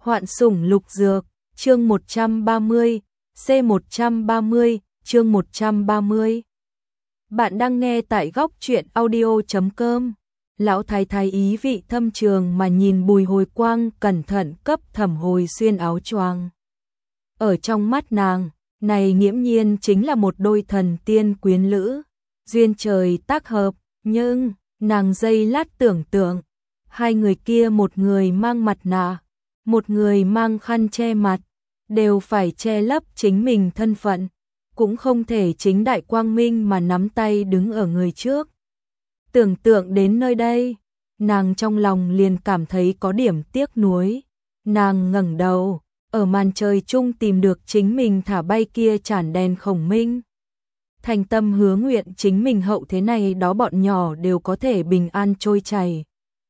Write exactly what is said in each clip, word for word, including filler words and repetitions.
Hoạn sủng lục dược, chương một trăm ba mươi, C một trăm ba mươi, chương một trăm ba mươi. Bạn đang nghe tại góc truyện audio chấm com. Lão thái thái ý vị thâm trường mà nhìn Bùi Hồi Quang cẩn thận cấp Thẩm Hồi xuyên áo choàng. Ở trong mắt nàng, này nghiễm nhiên chính là một đôi thần tiên quyến lữ, duyên trời tác hợp, nhưng nàng giây lát tưởng tượng, hai người kia một người mang mặt nạ, một người mang khăn che mặt, đều phải che lấp chính mình thân phận, cũng không thể chính đại quang minh mà nắm tay đứng ở người trước. Tưởng tượng đến nơi đây, nàng trong lòng liền cảm thấy có điểm tiếc nuối. Nàng ngẩng đầu, ở màn trời chung tìm được chính mình thả bay kia chản đèn khổng minh. Thành tâm hứa nguyện chính mình hậu thế này đó bọn nhỏ đều có thể bình an trôi chảy.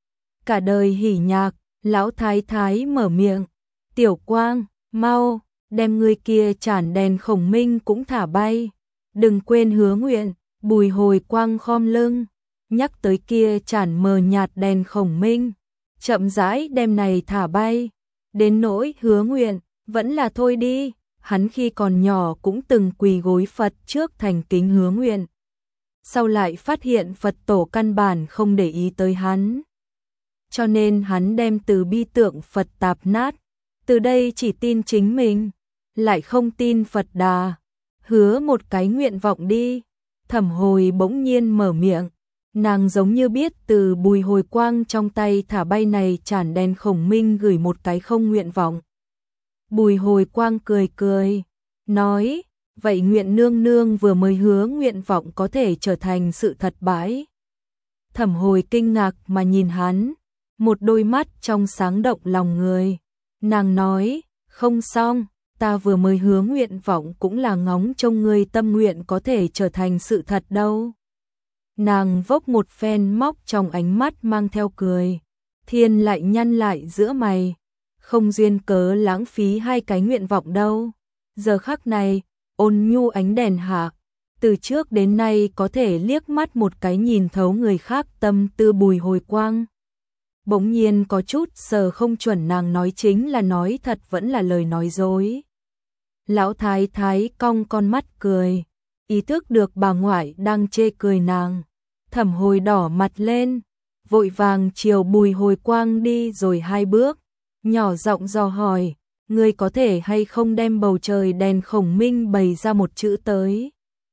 Cả đời hỉ nhạc, lão thái thái mở miệng, Tiểu Quang, mau, đem người kia chản đèn khổng minh cũng thả bay. Đừng quên hứa nguyện. Bùi Hồi Quang khom lưng, nhắc tới kia chản mờ nhạt đèn khổng minh, chậm rãi đem này thả bay. Đến nỗi hứa nguyện, vẫn là thôi đi, hắn khi còn nhỏ cũng từng quỳ gối Phật trước thành kính hứa nguyện. Sau lại phát hiện Phật tổ căn bản không để ý tới hắn, cho nên hắn đem từ bi tượng Phật tạp nát, từ đây chỉ tin chính mình, lại không tin Phật Đà. Hứa một cái nguyện vọng đi. Thẩm Hồi bỗng nhiên mở miệng, nàng giống như biết từ Bùi Hồi Quang trong tay thả bay này chản đèn khổng minh gửi một cái không nguyện vọng. Bùi Hồi Quang cười cười, nói, vậy nguyện nương nương vừa mới hứa nguyện vọng có thể trở thành sự thật bãi. Thẩm Hồi kinh ngạc mà nhìn hắn, một đôi mắt trong sáng động lòng người. Nàng nói, không xong, ta vừa mới hứa nguyện vọng cũng là ngóng trông ngươi tâm nguyện có thể trở thành sự thật đâu. Nàng vốc một phen móc trong ánh mắt mang theo cười, thiên lại nhăn lại giữa mày, không duyên cớ lãng phí hai cái nguyện vọng đâu. Giờ khắc này, ôn nhu ánh đèn hạ, từ trước đến nay có thể liếc mắt một cái nhìn thấu người khác tâm tư Bùi Hồi Quang. Bỗng nhiên có chút sờ không chuẩn nàng nói chính là nói thật vẫn là lời nói dối. Lão thái thái cong con mắt cười, ý thức được bà ngoại đang chê cười nàng. Thẩm Hồi đỏ mặt lên, vội vàng chiều Bùi Hồi Quang đi rồi hai bước, nhỏ giọng dò hỏi, ngươi có thể hay không đem bầu trời đèn khổng minh bày ra một chữ tới.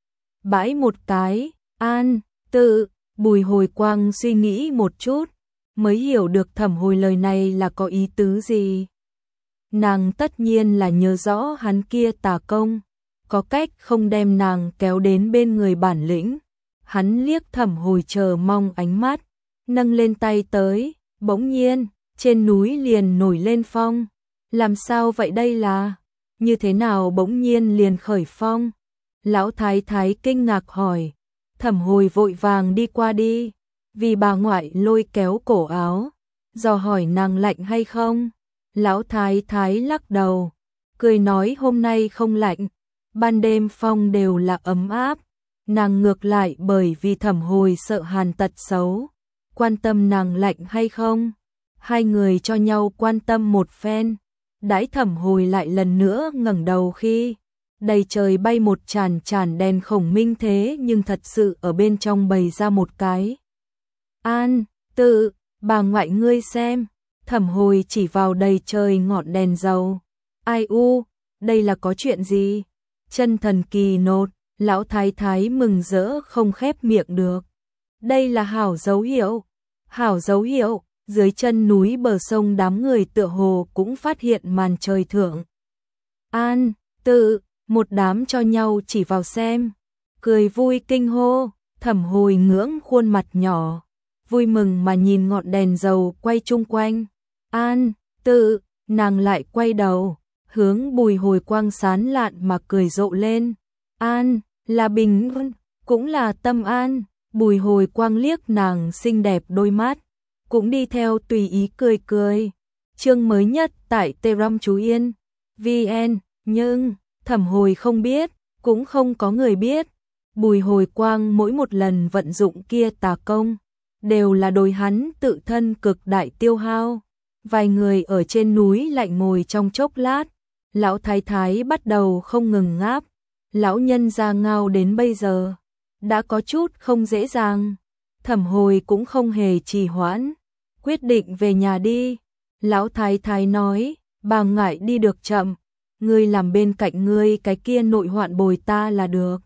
Bãi một cái, an, tự. Bùi Hồi Quang suy nghĩ một chút, mới hiểu được Thẩm Hồi lời này là có ý tứ gì. Nàng tất nhiên là nhớ rõ hắn kia tà công, có cách không đem nàng kéo đến bên người bản lĩnh. Hắn liếc Thẩm Hồi chờ mong ánh mắt, nâng lên tay tới, bỗng nhiên, trên núi liền nổi lên phong. Làm sao vậy đây là? Như thế nào bỗng nhiên liền khởi phong? Lão thái thái kinh ngạc hỏi. Thẩm Hồi vội vàng đi qua đi, vì bà ngoại lôi kéo cổ áo, dò hỏi nàng lạnh hay không. Lão thái thái lắc đầu, cười nói hôm nay không lạnh, ban đêm phong đều là ấm áp. Nàng ngược lại bởi vì Thẩm Hồi sợ hàn tật xấu, quan tâm nàng lạnh hay không. Hai người cho nhau quan tâm một phen, đãi Thẩm Hồi lại lần nữa ngẩng đầu khi đầy trời bay một chản chản đèn khổng minh, thế nhưng thật sự ở bên trong bày ra một cái an tự. Bà ngoại ngươi xem. Thẩm Hồi chỉ vào đầy trời ngọn đèn dầu. Ai u, đây là có chuyện gì? Chân thần kỳ nột. Lão thái thái mừng rỡ không khép miệng được. Đây là hảo dấu hiệu. Hảo dấu hiệu. Dưới chân núi bờ sông đám người tựa hồ cũng phát hiện màn trời thượng an tự, một đám cho nhau chỉ vào xem, cười vui kinh hô. Thẩm Hồi ngưỡng khuôn mặt nhỏ, vui mừng mà nhìn ngọn đèn dầu quay chung quanh an tự. Nàng lại quay đầu hướng Bùi Hồi Quang sán lạn mà cười rộ lên. An là bình an, cũng là tâm an. Bùi Hồi Quang liếc nàng xinh đẹp đôi mắt, cũng đi theo tùy ý cười cười. Chương mới nhất tại Telegram chú Yên vê en, nhưng Thẩm Hồi không biết, cũng không có người biết. Bùi Hồi Quang mỗi một lần vận dụng kia tà công, đều là đối hắn tự thân cực đại tiêu hao. Vài người ở trên núi lại ngồi trong chốc lát, lão thái thái bắt đầu không ngừng ngáp, lão nhân gia ngao đến bây giờ, đã có chút không dễ dàng. Thẩm Hồi cũng không hề trì hoãn, quyết định về nhà đi. Lão thái thái nói, bà ngại đi được chậm, ngươi làm bên cạnh ngươi cái kia nội hoạn bồi ta là được.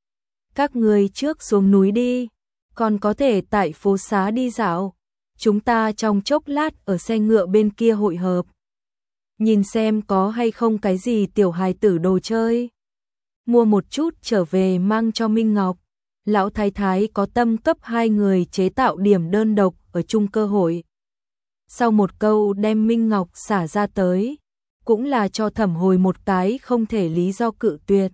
Các ngươi trước xuống núi đi, còn có thể tại phố xá đi dạo, chúng ta trong chốc lát ở xe ngựa bên kia hội hợp. Nhìn xem có hay không cái gì tiểu hài tử đồ chơi. Mua một chút trở về mang cho Minh Ngọc. Lão thái thái có tâm cấp hai người chế tạo điểm đơn độc ở chung cơ hội. Sau một câu đem Minh Ngọc xả ra tới, cũng là cho Thẩm Hồi một cái không thể lý do cự tuyệt.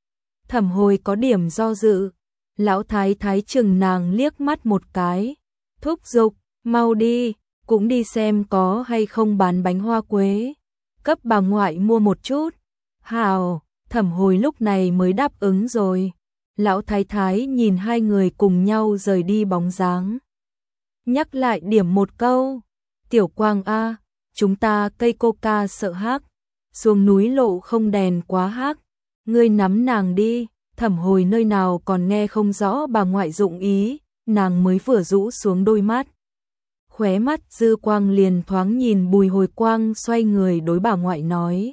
Thẩm Hồi có điểm do dự, lão thái thái chừng nàng liếc mắt một cái, thúc giục, mau đi, cũng đi xem có hay không bán bánh hoa quế, cấp bà ngoại mua một chút. Hào, Thẩm Hồi lúc này mới đáp ứng rồi. Lão thái thái nhìn hai người cùng nhau rời đi bóng dáng, nhắc lại điểm một câu, Tiểu Quang a, chúng ta cây coca sợ hắc, xuống núi lộ không đèn quá hắc, ngươi nắm nàng đi. Thẩm Hồi nơi nào còn nghe không rõ bà ngoại dụng ý, nàng mới vừa rũ xuống đôi mắt. Khóe mắt dư quang liền thoáng nhìn Bùi Hồi Quang xoay người đối bà ngoại nói.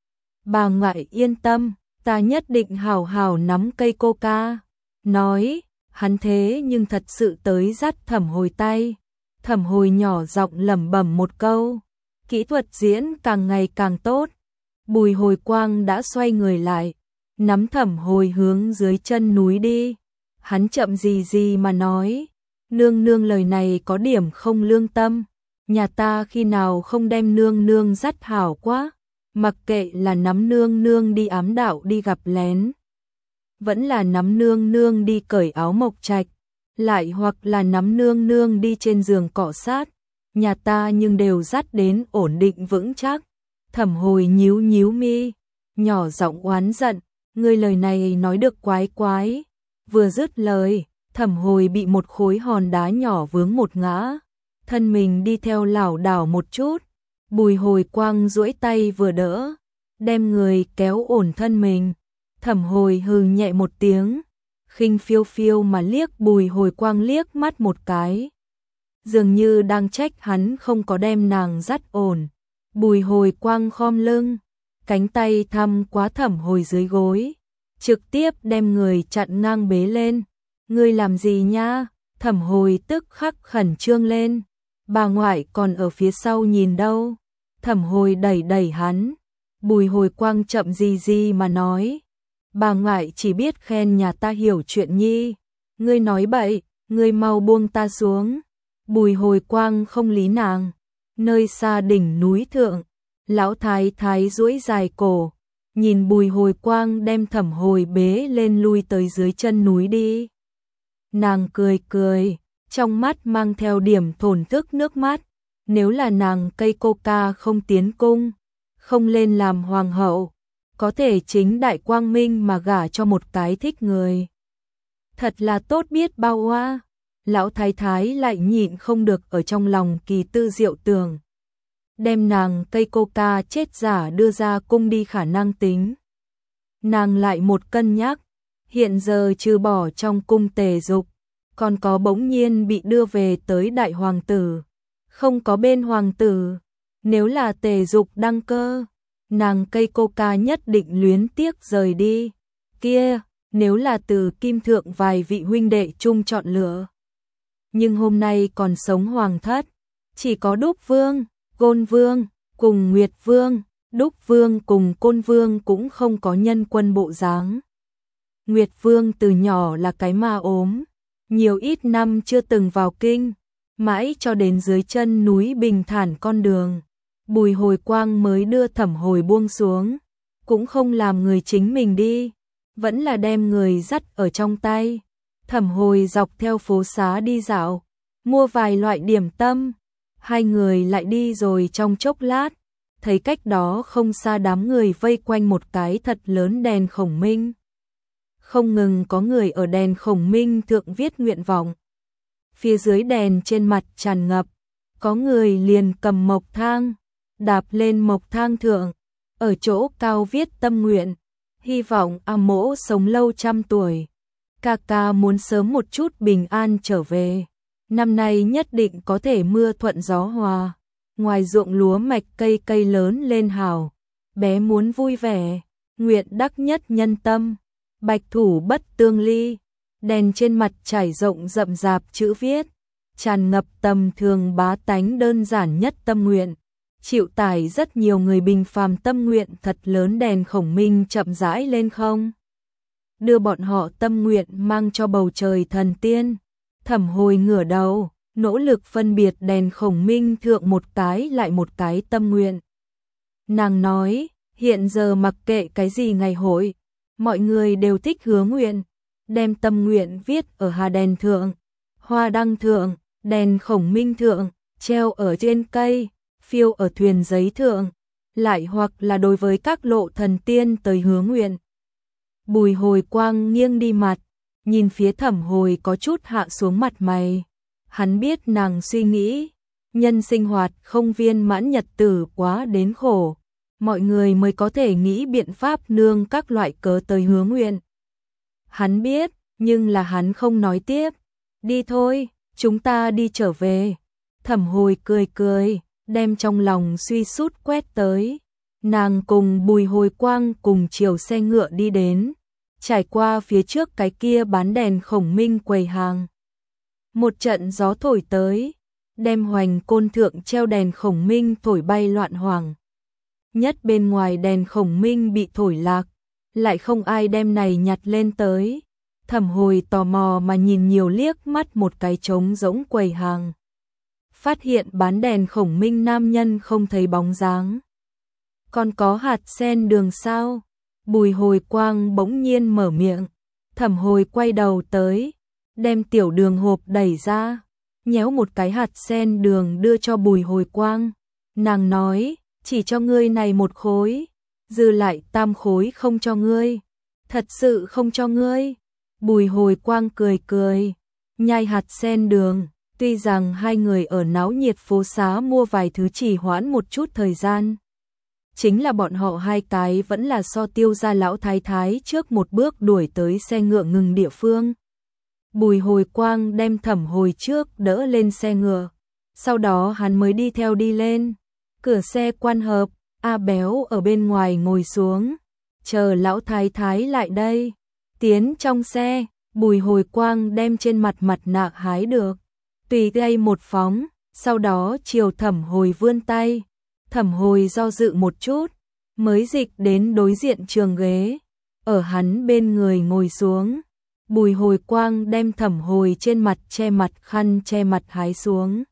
Bà ngoại yên tâm, ta nhất định hảo hảo nắm cây coca. Nói, hắn thế nhưng thật sự tới dắt Thẩm Hồi tay. Thẩm Hồi nhỏ giọng lẩm bẩm một câu, kỹ thuật diễn càng ngày càng tốt. Bùi Hồi Quang đã xoay người lại, nắm Thẩm Hồi hướng dưới chân núi đi. Hắn chậm gì gì mà nói, nương nương lời này có điểm không lương tâm, nhà ta khi nào không đem nương nương dắt hảo quá, mặc kệ là nắm nương nương đi ám đạo đi gặp lén, vẫn là nắm nương nương đi cởi áo mộc trạch, lại hoặc là nắm nương nương đi trên giường cọ sát, nhà ta nhưng đều dắt đến ổn định vững chắc. Thẩm Hồi nhíu nhíu mi, nhỏ giọng oán giận, ngươi lời này nói được quái quái. Vừa dứt lời, Thẩm Hồi bị một khối hòn đá nhỏ vướng một ngã, thân mình đi theo lảo đảo một chút. Bùi Hồi Quang duỗi tay vừa đỡ, đem người kéo ổn thân mình. Thẩm Hồi hừ nhẹ một tiếng, khinh phiêu phiêu mà liếc Bùi Hồi Quang liếc mắt một cái, dường như đang trách hắn không có đem nàng dắt ổn. Bùi Hồi Quang khom lưng, cánh tay thăm quá Thẩm Hồi dưới gối, trực tiếp đem người chặn ngang bế lên. Ngươi làm gì nha? Thẩm Hồi tức khắc khẩn trương lên. Bà ngoại còn ở phía sau nhìn đâu? Thẩm Hồi đẩy đẩy hắn. Bùi Hồi Quang chậm gì gì mà nói, bà ngoại chỉ biết khen nhà ta hiểu chuyện nhi. Ngươi nói bậy, ngươi mau buông ta xuống. Bùi Hồi Quang không lý nàng. Nơi xa đỉnh núi thượng, lão thái thái duỗi dài cổ, nhìn Bùi Hồi Quang đem Thẩm Hồi bế lên lui tới dưới chân núi đi. Nàng cười cười, trong mắt mang theo điểm thổn thức nước mắt. Nếu là nàng cây coca không tiến cung, không lên làm hoàng hậu, có thể chính đại quang minh mà gả cho một cái thích người, thật là tốt biết bao oa. Lão thái thái lại nhịn không được ở trong lòng kỳ tư diệu tưởng, đem nàng cây coca chết giả đưa ra cung đi khả năng tính. Nàng lại một cân nhắc, hiện giờ trừ bỏ trong cung Tề Dục, còn có bỗng nhiên bị đưa về tới đại hoàng tử, không có bên hoàng tử. Nếu là Tề Dục đăng cơ, nàng cây coca nhất định luyến tiếc rời đi. Kia, nếu là từ Kim Thượng vài vị huynh đệ chung chọn lựa. Nhưng hôm nay còn sống hoàng thất, chỉ có Đúc Vương, Côn Vương, cùng Nguyệt Vương. Đúc Vương cùng Côn Vương cũng không có nhân quân bộ dáng. Nguyệt Vương từ nhỏ là cái ma ốm, nhiều ít năm chưa từng vào kinh, mãi cho đến dưới chân núi bình thản con đường, Bùi Hồi Quang mới đưa Thẩm Hồi buông xuống, cũng không làm người chính mình đi, vẫn là đem người dắt ở trong tay. Thẩm Hồi dọc theo phố xá đi dạo, mua vài loại điểm tâm, hai người lại đi rồi trong chốc lát, thấy cách đó không xa đám người vây quanh một cái thật lớn đèn khổng minh. Không ngừng có người ở đèn khổng minh thượng viết nguyện vọng. Phía dưới đèn trên mặt tràn ngập, có người liền cầm mộc thang, đạp lên mộc thang thượng, ở chỗ cao viết tâm nguyện, hy vọng A Mỗ sống lâu trăm tuổi. Ca ca muốn sớm một chút bình an trở về, năm nay nhất định có thể mưa thuận gió hòa, ngoài ruộng lúa mạch cây cây lớn lên hào, bé muốn vui vẻ, nguyện đắc nhất nhân tâm, bạch thủ bất tương ly, đèn trên mặt trải rộng rậm rạp chữ viết, tràn ngập tầm thường bá tánh đơn giản nhất tâm nguyện, chịu tải rất nhiều người bình phàm tâm nguyện thật lớn. Đèn khổng minh chậm rãi lên không, đưa bọn họ tâm nguyện mang cho bầu trời thần tiên. Thẩm Hồi ngửa đầu, nỗ lực phân biệt đèn khổng minh thượng một cái lại một cái tâm nguyện. Nàng nói, hiện giờ mặc kệ cái gì ngày hội, mọi người đều thích hứa nguyện, đem tâm nguyện viết ở hà đèn thượng, hoa đăng thượng, đèn khổng minh thượng, treo ở trên cây, phiêu ở thuyền giấy thượng, lại hoặc là đối với các lộ thần tiên tới hứa nguyện. Bùi Hồi Quang nghiêng đi mặt, nhìn phía Thẩm Hồi có chút hạ xuống mặt mày. Hắn biết nàng suy nghĩ, nhân sinh hoạt không viên mãn, nhật tử quá đến khổ, mọi người mới có thể nghĩ biện pháp nương các loại cớ tới hứa nguyện. Hắn biết, nhưng là hắn không nói tiếp. Đi thôi, chúng ta đi trở về. Thẩm Hồi cười cười, đem trong lòng suy sút quét tới. Nàng cùng Bùi Hồi Quang cùng chiều xe ngựa đi đến, trải qua phía trước cái kia bán đèn khổng minh quầy hàng. Một trận gió thổi tới, đem hoành côn thượng treo đèn khổng minh thổi bay loạn hoàng. Nhất bên ngoài đèn khổng minh bị thổi lạc, lại không ai đem này nhặt lên tới. Thẩm Hồi tò mò mà nhìn nhiều liếc mắt một cái trống rỗng quầy hàng. Phát hiện bán đèn khổng minh nam nhân không thấy bóng dáng. Còn có hạt sen đường sao? Bùi Hồi Quang bỗng nhiên mở miệng. Thẩm Hồi quay đầu tới, đem tiểu đường hộp đẩy ra, nhéo một cái hạt sen đường đưa cho Bùi Hồi Quang. Nàng nói, chỉ cho ngươi này một khối, dư lại tam khối không cho ngươi. Thật sự không cho ngươi? Bùi Hồi Quang cười cười, nhai hạt sen đường. Tuy rằng hai người ở náo nhiệt phố xá mua vài thứ trì hoãn một chút thời gian, chính là bọn họ hai cái vẫn là so Tiêu gia lão thái thái trước một bước đuổi tới xe ngựa ngừng địa phương. Bùi Hồi Quang đem Thẩm Hồi trước đỡ lên xe ngựa, sau đó hắn mới đi theo đi lên. Cửa xe quan hợp, A Béo ở bên ngoài ngồi xuống, chờ lão thái thái lại đây. Tiến trong xe, Bùi Hồi Quang đem trên mặt mặt nạ hái được, tùy tay một phóng, sau đó chiều Thẩm Hồi vươn tay. Thẩm Hồi do dự một chút, mới dịch đến đối diện trường ghế, ở hắn bên người ngồi xuống. Bùi Hồi Quang đem Thẩm Hồi trên mặt che mặt khăn che mặt hái xuống.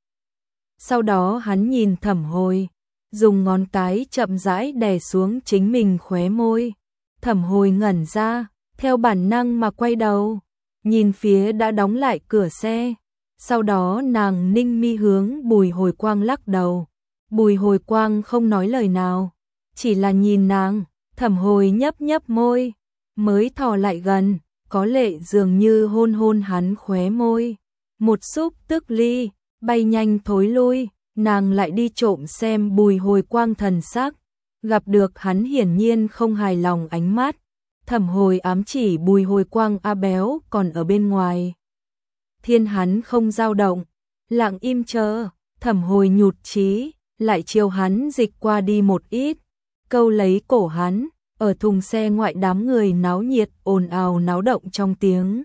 Sau đó hắn nhìn Thẩm Hồi, dùng ngón cái chậm rãi đè xuống chính mình khóe môi. Thẩm Hồi ngẩn ra, theo bản năng mà quay đầu, nhìn phía đã đóng lại cửa xe. Sau đó nàng ninh mi hướng Bùi Hồi Quang lắc đầu. Bùi Hồi Quang không nói lời nào, chỉ là nhìn nàng. Thẩm Hồi nhấp nhấp môi, mới thò lại gần, có lệ dường như hôn hôn hắn khóe môi. Một xúc tức ly, bay nhanh thối lui, nàng lại đi trộm xem Bùi Hồi Quang thần sắc, gặp được hắn hiển nhiên không hài lòng ánh mắt. Thẩm Hồi ám chỉ Bùi Hồi Quang A Béo còn ở bên ngoài. Thiên hắn không dao động, lặng im chờ. Thẩm Hồi nhụt chí, lại chiều hắn dịch qua đi một ít, câu lấy cổ hắn. Ở thùng xe ngoại đám người náo nhiệt ồn ào náo động trong tiếng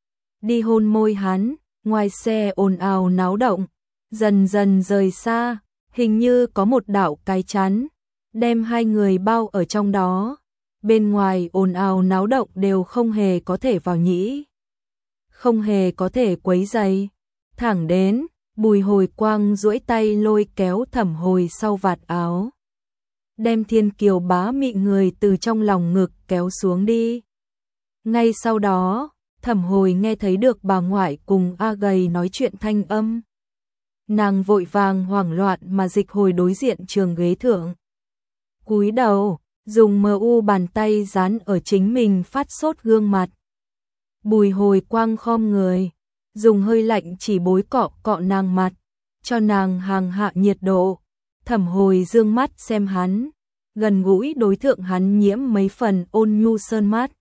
đi hôn môi hắn. Ngoài xe ồn ào náo động, dần dần rời xa, hình như có một đạo cái chắn đem hai người bao ở trong đó. Bên ngoài ồn ào náo động đều không hề có thể vào nhĩ, không hề có thể quấy rầy. Thẳng đến Bùi Hồi Quang duỗi tay lôi kéo Thẩm Hồi sau vạt áo, đem thiên kiều bá mị người từ trong lòng ngực kéo xuống đi. Ngay sau đó, Thẩm Hồi nghe thấy được bà ngoại cùng A Gầy nói chuyện thanh âm. Nàng vội vàng hoảng loạn mà dịch hồi đối diện trường ghế thượng. Cúi đầu, dùng mờ u bàn tay dán ở chính mình phát sốt gương mặt. Bùi Hồi Quang khom người, dùng hơi lạnh chỉ bối cọ cọ nàng mặt. cho nàng hàng hạ nhiệt độ. Thẩm Hồi dương mắt xem hắn, gần gũi đối tượng hắn nhiễm mấy phần ôn nhu sơn mát.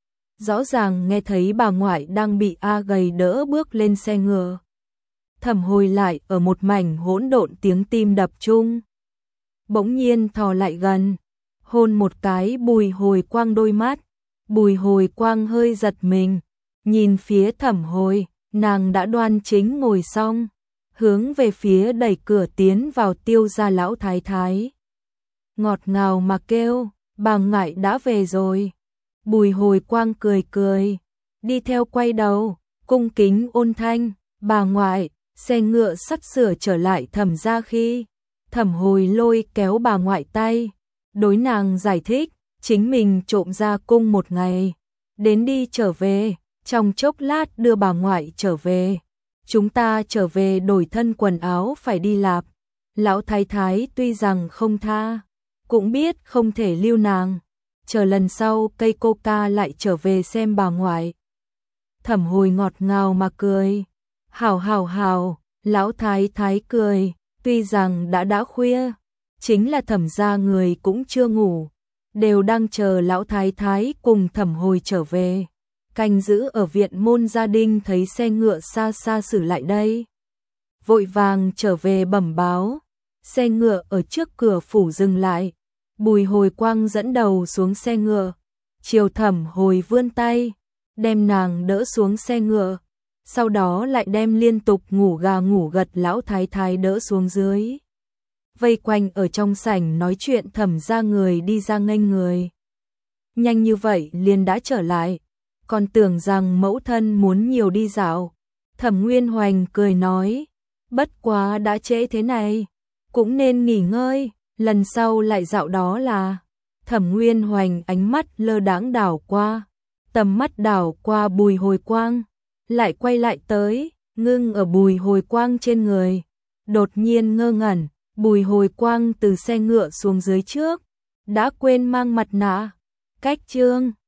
Rõ ràng nghe thấy bà ngoại đang bị A gầy đỡ bước lên xe ngựa. Thẩm Hồi lại ở một mảnh hỗn độn tiếng tim đập chung. Bỗng nhiên thò lại gần, hôn một cái Bùi Hồi Quang đôi mắt. Bùi Hồi Quang hơi giật mình, nhìn phía Thẩm Hồi, nàng đã đoan chính ngồi xong, hướng về phía đẩy cửa tiến vào Tiêu gia lão thái thái. Ngọt ngào mà kêu, bà ngoại đã về rồi. Bùi Hồi Quang cười cười, đi theo quay đầu, cung kính ôn thanh, bà ngoại. Xe ngựa sắp sửa trở lại Thẩm gia khi Thẩm Hồi lôi kéo bà ngoại tay, đối nàng giải thích, chính mình trộm ra cung một ngày, đến đi trở về, trong chốc lát đưa bà ngoại trở về. Chúng ta trở về đổi thân quần áo phải đi lạp. Lão thái thái tuy rằng không tha, cũng biết không thể lưu nàng, chờ lần sau cây coca lại trở về xem bà ngoại. Thẩm Hồi ngọt ngào mà cười, hào hào hào, lão thái thái cười, tuy rằng đã đã khuya, chính là Thẩm gia người cũng chưa ngủ, đều đang chờ lão thái thái cùng Thẩm Hồi trở về. Canh giữ ở viện môn gia đình thấy xe ngựa xa xa xử lại đây, vội vàng trở về bẩm báo. Xe ngựa ở trước cửa phủ dừng lại, Bùi Hồi Quang dẫn đầu xuống xe ngựa, chiều Thẩm Hồi vươn tay, đem nàng đỡ xuống xe ngựa, sau đó lại đem liên tục ngủ gà ngủ gật lão thái thái đỡ xuống dưới. Vây quanh ở trong sảnh nói chuyện Thẩm gia người đi ra nghênh người. Nhanh như vậy liền đã trở lại, còn tưởng rằng mẫu thân muốn nhiều đi dạo. Thẩm Nguyên Hoành cười nói, bất quá đã trễ thế này, cũng nên nghỉ ngơi, lần sau lại dạo đó là. Thẩm Nguyên Hoành ánh mắt lơ đãng đảo qua, tầm mắt đảo qua Bùi Hồi Quang, lại quay lại tới, ngưng ở Bùi Hồi Quang trên người. Đột nhiên ngơ ngẩn, Bùi Hồi Quang từ xe ngựa xuống dưới trước, đã quên mang mặt nạ. Cách chương